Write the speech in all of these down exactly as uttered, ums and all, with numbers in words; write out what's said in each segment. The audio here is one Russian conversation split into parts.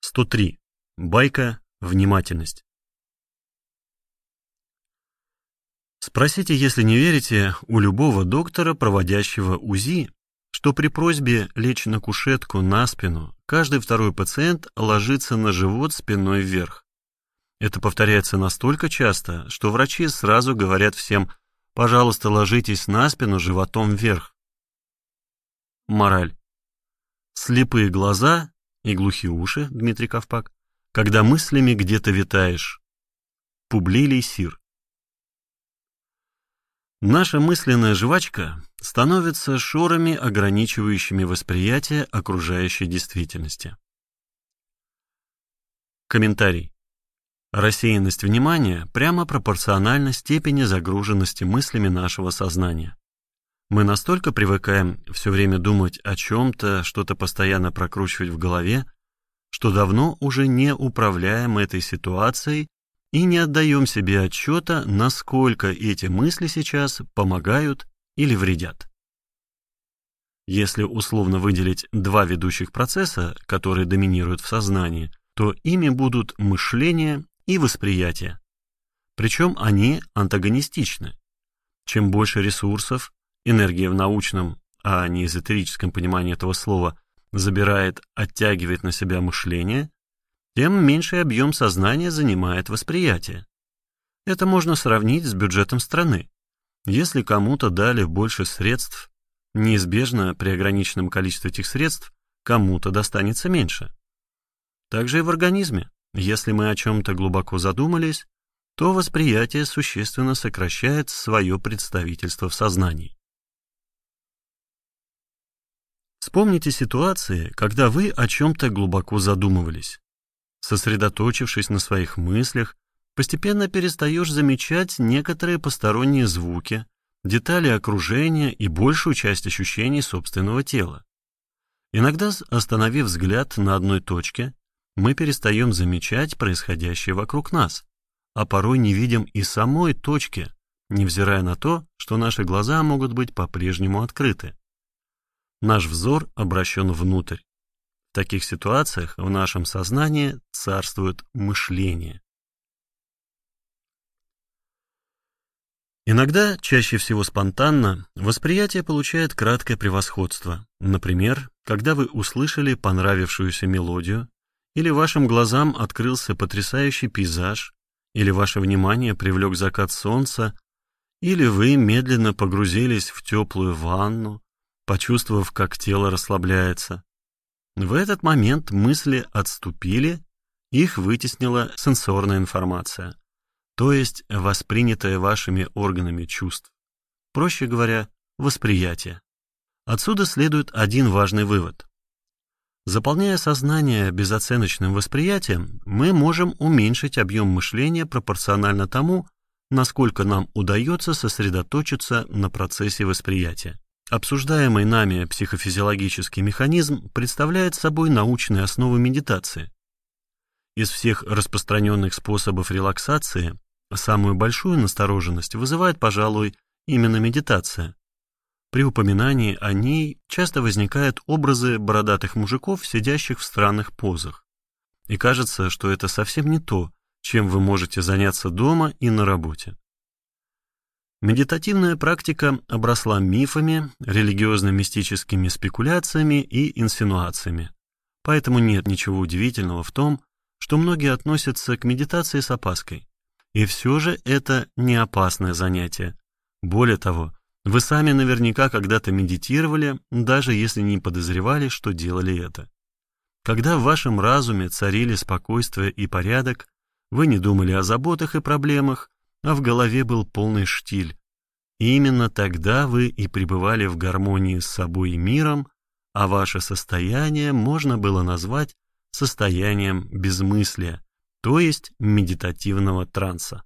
сто три. Байка «Внимательность». Спросите, если не верите, у любого доктора, проводящего УЗИ, что при просьбе лечь на кушетку на спину, каждый второй пациент ложится на живот спиной вверх. Это повторяется настолько часто, что врачи сразу говорят всем: пожалуйста, ложитесь на спину животом вверх. Мораль. Слепые глаза и глухие уши, Дмитрий Ковпак, когда мыслями где-то витаешь. Публилий Сир. Наша мысленная жвачка становится шорами, ограничивающими восприятие окружающей действительности. Комментарий. Рассеянность внимания прямо пропорциональна степени загруженности мыслями нашего сознания. Мы настолько привыкаем все время думать о чем-то, что-то постоянно прокручивать в голове, что давно уже не управляем этой ситуацией и не отдаем себе отчета, насколько эти мысли сейчас помогают или вредят. Если условно выделить два ведущих процесса, которые доминируют в сознании, то ими будут мышление и восприятие. Причем они антагонистичны. Чем больше ресурсов, энергия в научном, а не эзотерическом понимании этого слова, забирает, оттягивает на себя мышление, тем меньший объем сознания занимает восприятие. Это можно сравнить с бюджетом страны. Если кому-то дали больше средств, неизбежно при ограниченном количестве этих средств кому-то достанется меньше. Также и в организме. Если мы о чем-то глубоко задумались, то восприятие существенно сокращает свое представительство в сознании. Вспомните ситуации, когда вы о чем-то глубоко задумывались. Сосредоточившись на своих мыслях, постепенно перестаешь замечать некоторые посторонние звуки, детали окружения и большую часть ощущений собственного тела. Иногда, остановив взгляд на одной точке, мы перестаем замечать происходящее вокруг нас, а порой не видим и самой точки, невзирая на то, что наши глаза могут быть по-прежнему открыты. Наш взор обращен внутрь. В таких ситуациях в нашем сознании царствует мышление. Иногда, чаще всего спонтанно, восприятие получает краткое превосходство. Например, когда вы услышали понравившуюся мелодию, или вашим глазам открылся потрясающий пейзаж, или ваше внимание привлек закат солнца, или вы медленно погрузились в теплую ванну, почувствовав, как тело расслабляется. В этот момент мысли отступили, их вытеснила сенсорная информация, то есть воспринятая вашими органами чувств. Проще говоря, восприятие. Отсюда следует один важный вывод. Заполняя сознание безоценочным восприятием, мы можем уменьшить объем мышления пропорционально тому, насколько нам удается сосредоточиться на процессе восприятия. Обсуждаемый нами психофизиологический механизм представляет собой научные основы медитации. Из всех распространенных способов релаксации самую большую настороженность вызывает, пожалуй, именно медитация. При упоминании о ней часто возникают образы бородатых мужиков, сидящих в странных позах. И кажется, что это совсем не то, чем вы можете заняться дома и на работе. Медитативная практика обросла мифами, религиозно-мистическими спекуляциями и инсинуациями. Поэтому нет ничего удивительного в том, что многие относятся к медитации с опаской. И все же это не опасное занятие. Более того, вы сами наверняка когда-то медитировали, даже если не подозревали, что делали это. Когда в вашем разуме царили спокойствие и порядок, вы не думали о заботах и проблемах, а в голове был полный штиль. И именно тогда вы и пребывали в гармонии с собой и миром, а ваше состояние можно было назвать состоянием безмыслия, то есть медитативного транса.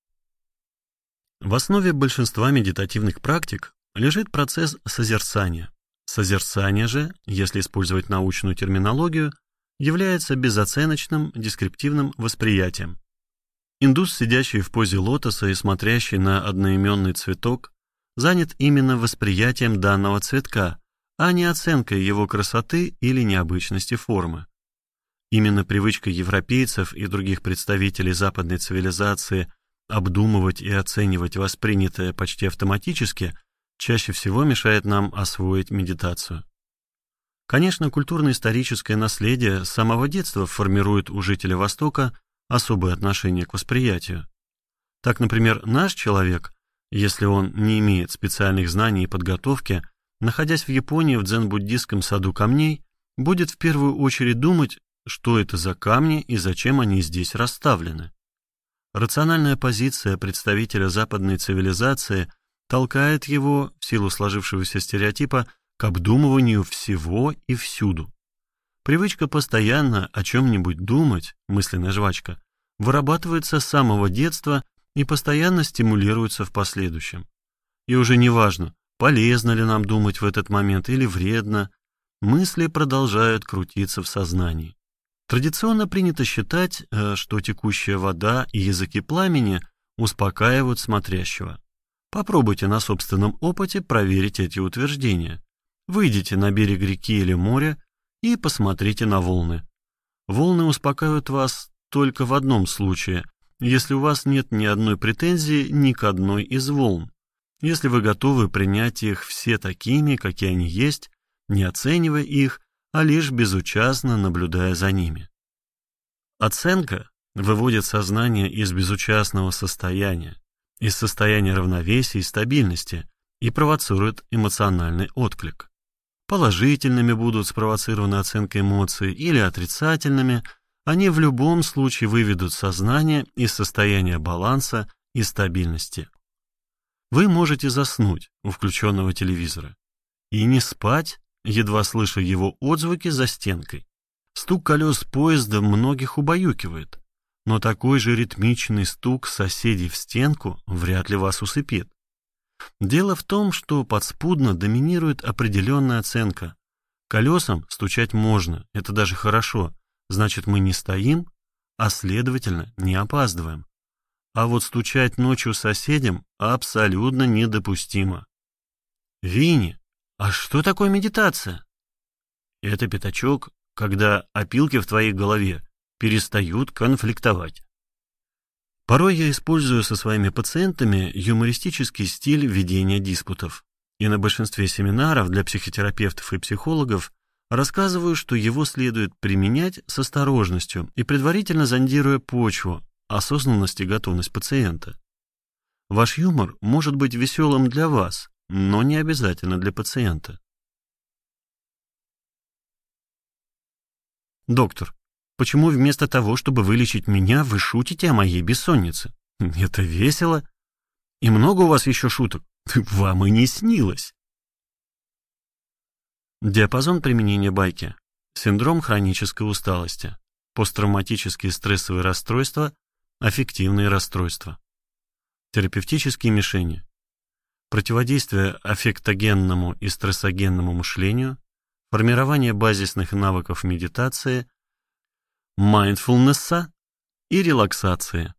В основе большинства медитативных практик лежит процесс созерцания. Созерцание же, если использовать научную терминологию, является безоценочным дескриптивным восприятием. Индус, сидящий в позе лотоса и смотрящий на одноименный цветок, занят именно восприятием данного цветка, а не оценкой его красоты или необычности формы. Именно привычка европейцев и других представителей западной цивилизации обдумывать и оценивать воспринятое почти автоматически чаще всего мешает нам освоить медитацию. Конечно, культурно-историческое наследие с самого детства формирует у жителя Востока особое отношение к восприятию. Так, например, наш человек, если он не имеет специальных знаний и подготовки, находясь в Японии в дзен-буддистском саду камней, будет в первую очередь думать, что это за камни и зачем они здесь расставлены. Рациональная позиция представителя западной цивилизации толкает его, в силу сложившегося стереотипа, к обдумыванию всего и всюду. Привычка постоянно о чем-нибудь думать, мысленная жвачка, вырабатывается с самого детства и постоянно стимулируется в последующем. И уже не важно, полезно ли нам думать в этот момент или вредно, мысли продолжают крутиться в сознании. Традиционно принято считать, что текущая вода и языки пламени успокаивают смотрящего. Попробуйте на собственном опыте проверить эти утверждения. Выйдите на берег реки или моря и посмотрите на волны. Волны успокаивают вас только в одном случае, если у вас нет ни одной претензии ни к одной из волн, если вы готовы принять их все такими, какие они есть, не оценивая их, а лишь безучастно наблюдая за ними. Оценка выводит сознание из безучастного состояния, из состояния равновесия и стабильности и провоцирует эмоциональный отклик. Положительными будут спровоцированы оценкой эмоций или отрицательными, они в любом случае выведут сознание из состояния баланса и стабильности. Вы можете заснуть у включенного телевизора и не спать, едва слыша его отзвуки за стенкой. Стук колес поезда многих убаюкивает, но такой же ритмичный стук соседей в стенку вряд ли вас усыпит. Дело в том, что подспудно доминирует определенная оценка. Колесам стучать можно, это даже хорошо, значит мы не стоим, а следовательно не опаздываем. А вот стучать ночью соседям абсолютно недопустимо. Винни, а что такое медитация? Это, пятачок, когда опилки в твоей голове перестают конфликтовать. Порой я использую со своими пациентами юмористический стиль ведения диспутов, и на большинстве семинаров для психотерапевтов и психологов рассказываю, что его следует применять с осторожностью и предварительно зондируя почву, осознанность и готовность пациента. Ваш юмор может быть веселым для вас, но не обязательно для пациента. Доктор, почему вместо того, чтобы вылечить меня, вы шутите о моей бессоннице? Это весело. И много у вас еще шуток? Вам и не снилось. Диапазон применения байки. Синдром хронической усталости. Посттравматические стрессовые расстройства. Аффективные расстройства. Терапевтические мишени. Противодействие аффектогенному и стрессогенному мышлению. Формирование базисных навыков медитации, майндфулнесса и релаксации.